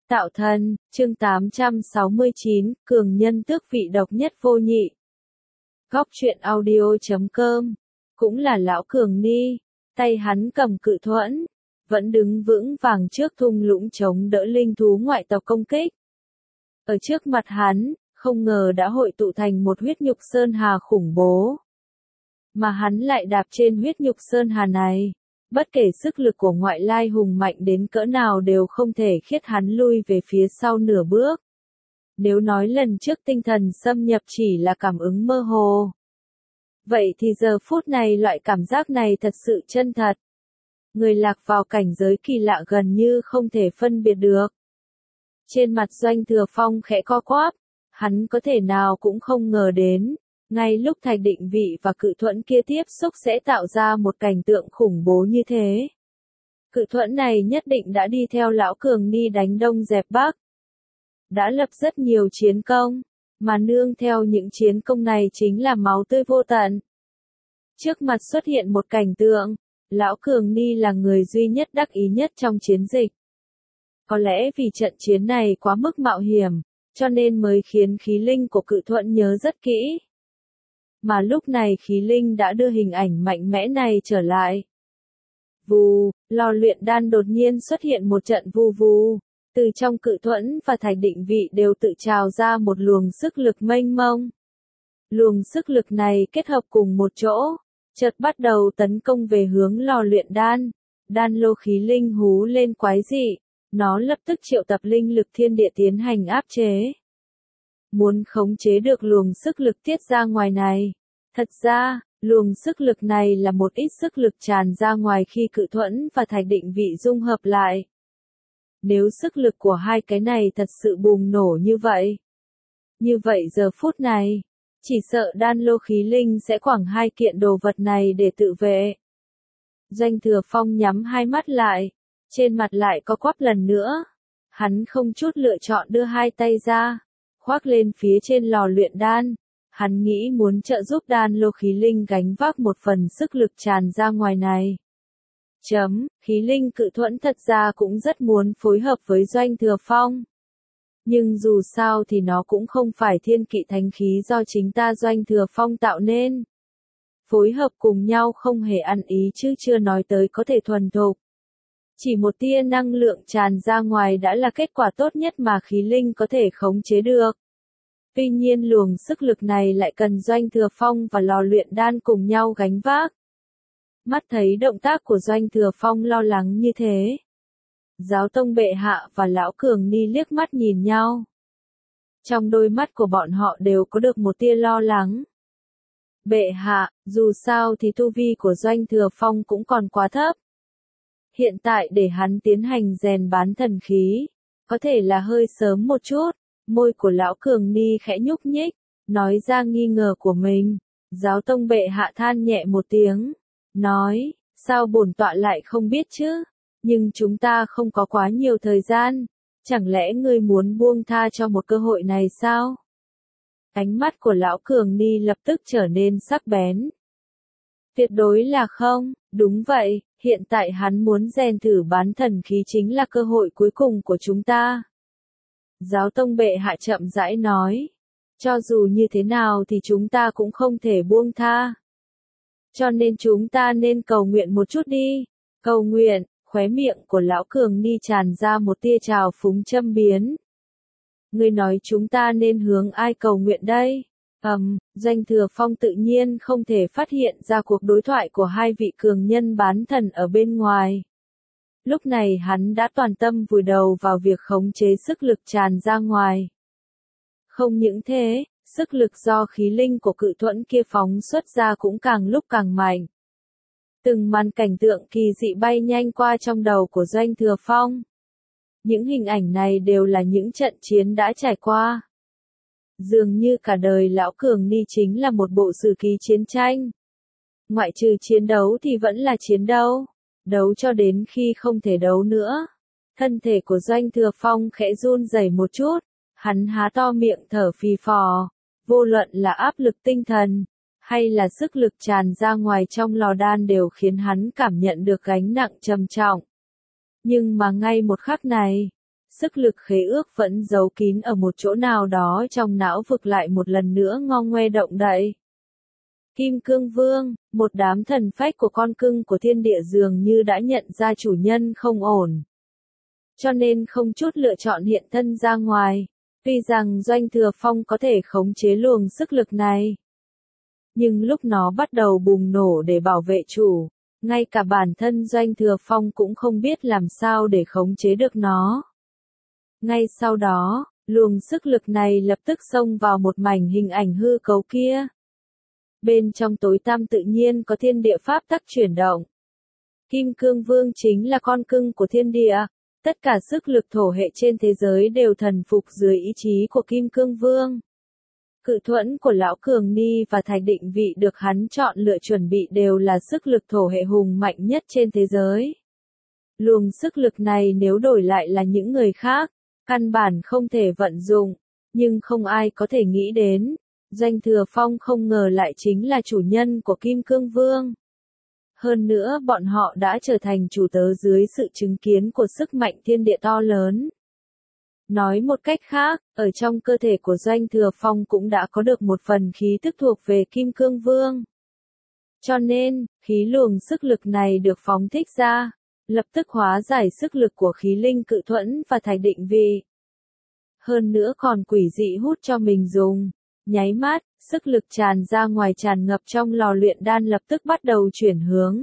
Tạo thân, chương 869, cường nhân tước vị độc nhất vô nhị. Góc truyện audio.com, cũng là lão cường ni, tay hắn cầm cự thuẫn, vẫn đứng vững vàng trước thung lũng chống đỡ linh thú ngoại tộc công kích. Ở trước mặt hắn, không ngờ đã hội tụ thành một huyết nhục sơn hà khủng bố. Mà hắn lại đạp trên huyết nhục sơn hà này. Bất kể sức lực của ngoại lai hùng mạnh đến cỡ nào đều không thể khiết hắn lui về phía sau nửa bước. Nếu nói lần trước tinh thần xâm nhập chỉ là cảm ứng mơ hồ. Vậy thì giờ phút này loại cảm giác này thật sự chân thật. Người lạc vào cảnh giới kỳ lạ gần như không thể phân biệt được. Trên mặt Doanh Thừa Phong khẽ co quắp, hắn có thể nào cũng không ngờ đến. Ngay lúc thạch định vị và cự thuẫn kia tiếp xúc sẽ tạo ra một cảnh tượng khủng bố như thế. Cự thuẫn này nhất định đã đi theo lão cường ni đánh đông dẹp bắc. Đã lập rất nhiều chiến công, mà nương theo những chiến công này chính là máu tươi vô tận. Trước mặt xuất hiện một cảnh tượng, lão cường ni là người duy nhất đắc ý nhất trong chiến dịch. Có lẽ vì trận chiến này quá mức mạo hiểm, cho nên mới khiến khí linh của cự thuẫn nhớ rất kỹ. Mà lúc này khí linh đã đưa hình ảnh mạnh mẽ này trở lại. Vù, lò luyện đan đột nhiên xuất hiện một trận vù vù, từ trong cự thuẫn và thạch định vị đều tự trào ra một luồng sức lực mênh mông. Luồng sức lực này kết hợp cùng một chỗ, chợt bắt đầu tấn công về hướng lò luyện đan. Đan lô khí linh hú lên quái dị, nó lập tức triệu tập linh lực thiên địa tiến hành áp chế. Muốn khống chế được luồng sức lực tiết ra ngoài này. Thật ra, luồng sức lực này là một ít sức lực tràn ra ngoài khi cự thuẫn và thạch định vị dung hợp lại. Nếu sức lực của hai cái này thật sự bùng nổ như vậy giờ phút này, chỉ sợ đan lô khí linh sẽ quẳng hai kiện đồ vật này để tự vệ. Doanh Thừa Phong nhắm hai mắt lại, trên mặt lại có quắp lần nữa. Hắn không chút lựa chọn đưa hai tay ra, khoác lên phía trên lò luyện đan. Hắn nghĩ muốn trợ giúp đan lô khí linh gánh vác một phần sức lực tràn ra ngoài này. Khí linh cự thuẫn thật ra cũng rất muốn phối hợp với Doanh Thừa Phong. Nhưng dù sao thì nó cũng không phải thiên kỵ thánh khí do chính ta Doanh Thừa Phong tạo nên. Phối hợp cùng nhau không hề ăn ý chứ chưa nói tới có thể thuần thục. Chỉ một tia năng lượng tràn ra ngoài đã là kết quả tốt nhất mà khí linh có thể khống chế được. Tuy nhiên luồng sức lực này lại cần Doanh Thừa Phong và lò luyện đan cùng nhau gánh vác. Mắt thấy động tác của Doanh Thừa Phong lo lắng như thế. Giáo tông bệ hạ và lão cường ni liếc mắt nhìn nhau. Trong đôi mắt của bọn họ đều có được một tia lo lắng. Bệ hạ, dù sao thì tu vi của Doanh Thừa Phong cũng còn quá thấp. Hiện tại để hắn tiến hành rèn bán thần khí, có thể là hơi sớm một chút. Môi của lão cường ni khẽ nhúc nhích, nói ra nghi ngờ của mình. Giáo tông bệ hạ than nhẹ một tiếng, nói, sao bổn tọa lại không biết chứ, nhưng chúng ta không có quá nhiều thời gian, chẳng lẽ ngươi muốn buông tha cho một cơ hội này sao? Ánh mắt của lão cường ni lập tức trở nên sắc bén. Tuyệt đối là không, đúng vậy, hiện tại hắn muốn rèn thử bán thần khí chính là cơ hội cuối cùng của chúng ta. Giáo tông bệ hạ chậm rãi nói, cho dù như thế nào thì chúng ta cũng không thể buông tha. Cho nên chúng ta nên cầu nguyện một chút đi. Cầu nguyện, khóe miệng của lão cường ni tràn ra một tia trào phúng châm biếm. Ngươi nói chúng ta nên hướng ai cầu nguyện đây? Doanh Thừa Phong tự nhiên không thể phát hiện ra cuộc đối thoại của hai vị cường nhân bán thần ở bên ngoài. Lúc này hắn đã toàn tâm vùi đầu vào việc khống chế sức lực tràn ra ngoài. Không những thế, sức lực do khí linh của cự thuẫn kia phóng xuất ra cũng càng lúc càng mạnh. Từng màn cảnh tượng kỳ dị bay nhanh qua trong đầu của Doanh Thừa Phong. Những hình ảnh này đều là những trận chiến đã trải qua. Dường như cả đời lão cường ni chính là một bộ sử ký chiến tranh. Ngoại trừ chiến đấu thì vẫn là chiến đấu. Đấu cho đến khi không thể đấu nữa. Thân thể của Doanh Thừa Phong khẽ run rẩy một chút, hắn há to miệng thở phì phò, vô luận là áp lực tinh thần, hay là sức lực tràn ra ngoài trong lò đan đều khiến hắn cảm nhận được gánh nặng trầm trọng. Nhưng mà ngay một khắc này, sức lực khế ước vẫn giấu kín ở một chỗ nào đó trong não vực lại một lần nữa ngo ngoe động đậy. Kim Cương Vương, một đám thần phách của con cưng của thiên địa dường như đã nhận ra chủ nhân không ổn. Cho nên không chút lựa chọn hiện thân ra ngoài. Tuy rằng Doanh Thừa Phong có thể khống chế luồng sức lực này, nhưng lúc nó bắt đầu bùng nổ để bảo vệ chủ, ngay cả bản thân Doanh Thừa Phong cũng không biết làm sao để khống chế được nó. Ngay sau đó, luồng sức lực này lập tức xông vào một mảnh hình ảnh hư cấu kia. Bên trong tối tăm tự nhiên có thiên địa pháp tắc chuyển động. Kim Cương Vương chính là con cưng của thiên địa. Tất cả sức lực thổ hệ trên thế giới đều thần phục dưới ý chí của Kim Cương Vương. Cự thuẫn của Lão Cường Ni và thạch định vị được hắn chọn lựa chuẩn bị đều là sức lực thổ hệ hùng mạnh nhất trên thế giới. Luồng sức lực này nếu đổi lại là những người khác, căn bản không thể vận dụng, nhưng không ai có thể nghĩ đến. Doanh Thừa Phong không ngờ lại chính là chủ nhân của Kim Cương Vương. Hơn nữa bọn họ đã trở thành chủ tớ dưới sự chứng kiến của sức mạnh thiên địa to lớn. Nói một cách khác, ở trong cơ thể của Doanh Thừa Phong cũng đã có được một phần khí tức thuộc về Kim Cương Vương. Cho nên, khí luồng sức lực này được phóng thích ra, lập tức hóa giải sức lực của khí linh cự thuẫn và thạch định vị. Hơn nữa còn quỷ dị hút cho mình dùng. Nháy mắt, sức lực tràn ra ngoài tràn ngập trong lò luyện đan lập tức bắt đầu chuyển hướng.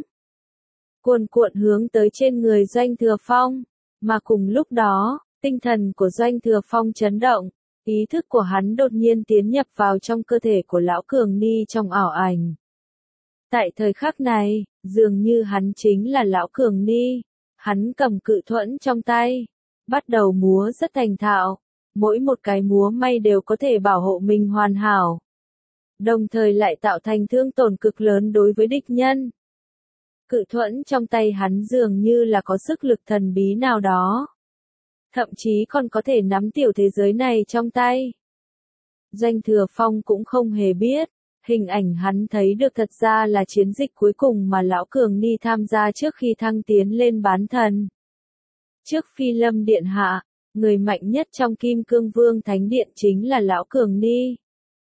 Cuồn cuộn hướng tới trên người Doanh Thừa Phong. Mà cùng lúc đó, tinh thần của Doanh Thừa Phong chấn động. Ý thức của hắn đột nhiên tiến nhập vào trong cơ thể của Lão Cường Ni trong ảo ảnh. Tại thời khắc này, dường như hắn chính là Lão Cường Ni. Hắn cầm cự thuẫn trong tay. Bắt đầu múa rất thành thạo. Mỗi một cái múa may đều có thể bảo hộ mình hoàn hảo. Đồng thời lại tạo thành thương tổn cực lớn đối với địch nhân. Cự thuẫn trong tay hắn dường như là có sức lực thần bí nào đó. Thậm chí còn có thể nắm tiểu thế giới này trong tay. Doanh Thừa Phong cũng không hề biết, hình ảnh hắn thấy được thật ra là chiến dịch cuối cùng mà Lão Cường Ni tham gia trước khi thăng tiến lên bán thần. Trước Phi Lâm Điện Hạ, người mạnh nhất trong Kim Cương Vương Thánh Điện chính là Lão Cường Ni.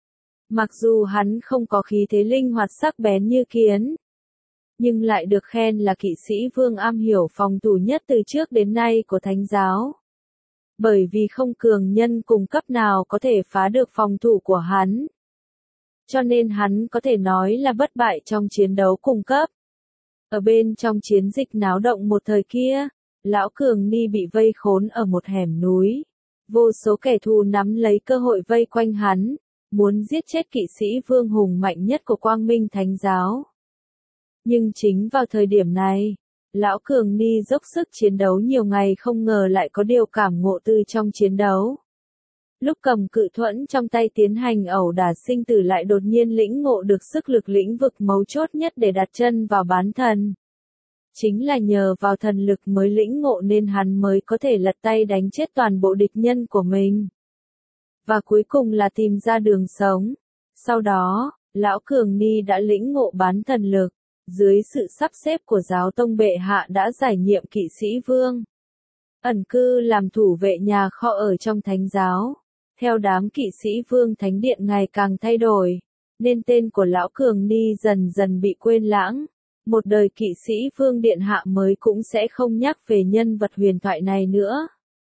Mặc dù hắn không có khí thế linh hoạt sắc bén như kiến, nhưng lại được khen là kỵ sĩ vương am hiểu phòng thủ nhất từ trước đến nay của Thánh giáo. Bởi vì không cường nhân cùng cấp nào có thể phá được phòng thủ của hắn. Cho nên hắn có thể nói là bất bại trong chiến đấu cùng cấp. Ở bên trong chiến dịch náo động một thời kia, Lão Cường Ni bị vây khốn ở một hẻm núi. Vô số kẻ thù nắm lấy cơ hội vây quanh hắn, muốn giết chết kỵ sĩ vương hùng mạnh nhất của Quang Minh Thánh giáo. Nhưng chính vào thời điểm này, Lão Cường Ni dốc sức chiến đấu nhiều ngày không ngờ lại có điều cảm ngộ từ trong chiến đấu. Lúc cầm cự thuẫn trong tay tiến hành ẩu đả sinh tử lại đột nhiên lĩnh ngộ được sức lực lĩnh vực mấu chốt nhất để đặt chân vào bán thần. Chính là nhờ vào thần lực mới lĩnh ngộ nên hắn mới có thể lật tay đánh chết toàn bộ địch nhân của mình. Và cuối cùng là tìm ra đường sống. Sau đó, Lão Cường Ni đã lĩnh ngộ bán thần lực. Dưới sự sắp xếp của giáo tông bệ hạ đã giải nhiệm kỵ sĩ vương. Ẩn cư làm thủ vệ nhà kho ở trong thánh giáo. Theo đám kỵ sĩ vương thánh điện ngày càng thay đổi, nên tên của Lão Cường Ni dần dần bị quên lãng. Một đời kỵ sĩ vương điện hạ mới cũng sẽ không nhắc về nhân vật huyền thoại này nữa.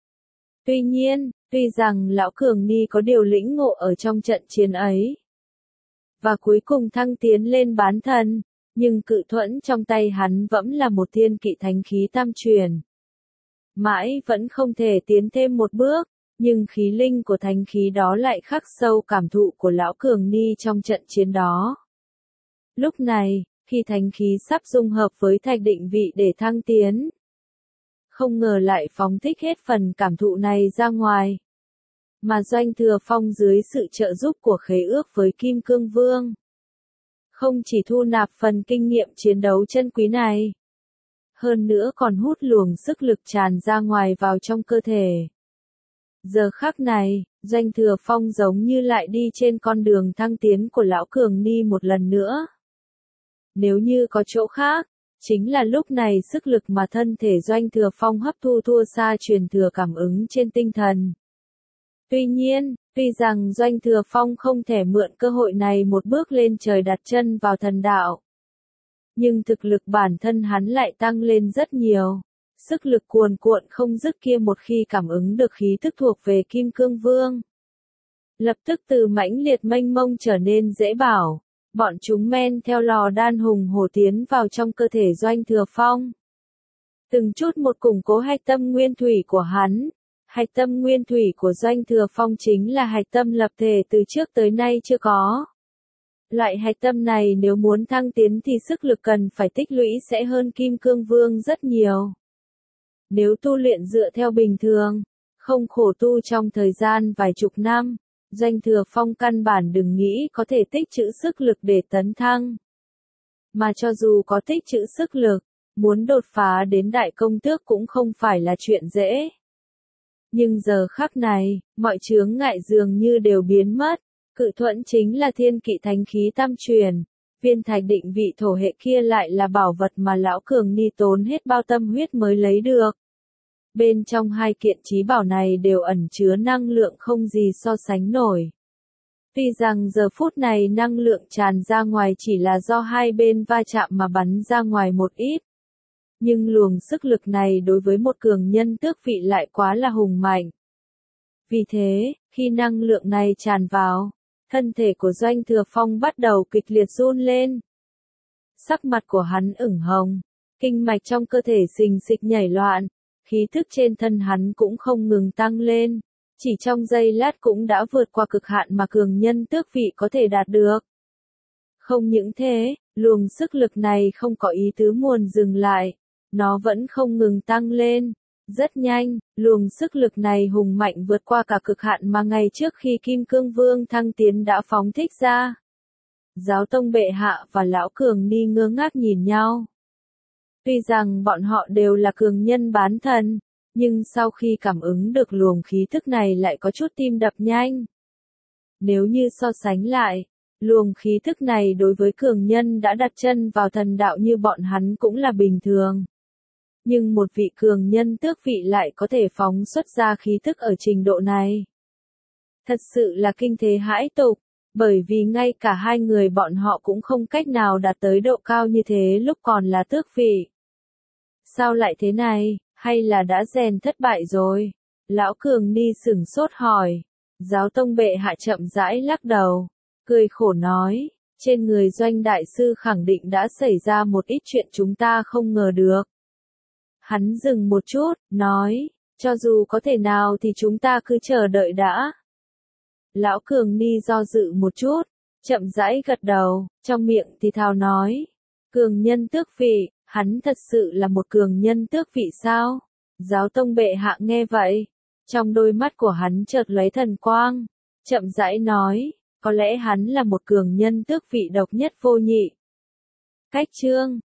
Tuy nhiên, tuy rằng Lão Cường Ni có điều lĩnh ngộ ở trong trận chiến ấy, và cuối cùng thăng tiến lên bán thần, nhưng cự thuẫn trong tay hắn vẫn là một thiên kỵ thánh khí tam truyền. Mãi vẫn không thể tiến thêm một bước, nhưng khí linh của thánh khí đó lại khắc sâu cảm thụ của Lão Cường Ni trong trận chiến đó. Lúc này, khi thánh khí sắp dung hợp với thạch định vị để thăng tiến, không ngờ lại phóng thích hết phần cảm thụ này ra ngoài. Mà Doanh Thừa Phong dưới sự trợ giúp của khế ước với Kim Cương Vương, không chỉ thu nạp phần kinh nghiệm chiến đấu chân quý này, hơn nữa còn hút luồng sức lực tràn ra ngoài vào trong cơ thể. Giờ khắc này, Doanh Thừa Phong giống như lại đi trên con đường thăng tiến của Lão Cường Ni một lần nữa. Nếu như có chỗ khác, Chính là lúc này sức lực mà thân thể Doanh Thừa Phong hấp thu thua xa truyền thừa cảm ứng trên tinh thần. Tuy nhiên, tuy rằng Doanh Thừa Phong không thể mượn cơ hội này một bước lên trời đặt chân vào thần đạo, nhưng thực lực bản thân hắn lại tăng lên rất nhiều. Sức lực cuồn cuộn không dứt kia một khi cảm ứng được khí tức thuộc về Kim Cương Vương, lập tức từ mãnh liệt mênh mông trở nên dễ bảo. Bọn chúng men theo lò đan hùng hổ tiến vào trong cơ thể Doanh Thừa Phong. Từng chút một củng cố hạch tâm nguyên thủy của hắn. Hạch tâm nguyên thủy của Doanh Thừa Phong chính là hạch tâm lập thể từ trước tới nay chưa có. Loại hạch tâm này nếu muốn thăng tiến thì sức lực cần phải tích lũy sẽ hơn Kim Cương Vương rất nhiều. Nếu tu luyện dựa theo bình thường, không khổ tu trong thời gian vài chục năm, Doanh Thừa Phong căn bản đừng nghĩ có thể tích trữ sức lực để tấn thăng. Mà cho dù có tích trữ sức lực, muốn đột phá đến đại công tước cũng không phải là chuyện dễ. Nhưng giờ khắc này, mọi chướng ngại dường như đều biến mất. Cự thuẫn chính là thiên kỵ thánh khí tam truyền. Viên thạch định vị thổ hệ kia lại là bảo vật mà lão cường ni tốn hết bao tâm huyết mới lấy được. Bên trong hai kiện chí bảo này đều ẩn chứa năng lượng không gì so sánh nổi. Tuy rằng giờ phút này năng lượng tràn ra ngoài chỉ là do hai bên va chạm mà bắn ra ngoài một ít. Nhưng luồng sức lực này đối với một cường nhân tước vị lại quá là hùng mạnh. Vì thế, khi năng lượng này tràn vào, thân thể của Doanh Thừa Phong bắt đầu kịch liệt run lên. Sắc mặt của hắn ửng hồng, kinh mạch trong cơ thể xình xịch nhảy loạn, khí thức trên thân hắn cũng không ngừng tăng lên, chỉ trong giây lát cũng đã vượt qua cực hạn mà cường nhân tước vị có thể đạt được. Không những thế, luồng sức lực này không có ý tứ muốn dừng lại, nó vẫn không ngừng tăng lên. Rất nhanh, luồng sức lực này hùng mạnh vượt qua cả cực hạn mà ngày trước khi Kim Cương Vương thăng tiến đã phóng thích ra. Giáo tông bệ hạ và lão cường ni ngơ ngác nhìn nhau. Tuy rằng bọn họ đều là cường nhân bán thần, nhưng sau khi cảm ứng được luồng khí thức này lại có chút tim đập nhanh. Nếu như so sánh lại, luồng khí thức này đối với cường nhân đã đặt chân vào thần đạo như bọn hắn cũng là bình thường. Nhưng một vị cường nhân tước vị lại có thể phóng xuất ra khí thức ở trình độ này. Thật sự là kinh thế hãi tục, bởi vì ngay cả hai người bọn họ cũng không cách nào đạt tới độ cao như thế lúc còn là tước vị. Sao lại thế này, hay là đã rèn thất bại rồi? Lão cường ni sửng sốt hỏi. Giáo tông bệ hạ chậm rãi lắc đầu, cười khổ nói, trên người Doanh đại sư khẳng định đã xảy ra một ít chuyện chúng ta không ngờ được. Hắn dừng một chút, nói, cho dù có thể nào thì chúng ta cứ chờ đợi đã. Lão cường ni do dự một chút, chậm rãi gật đầu, trong miệng thì thào nói, cường nhân tước vị, hắn thật sự là một cường nhân tước vị sao? Giáo tông bệ hạ nghe vậy, trong đôi mắt của hắn chợt lấy thần quang, chậm rãi nói, có lẽ hắn là một cường nhân tước vị độc nhất vô nhị. Cách chương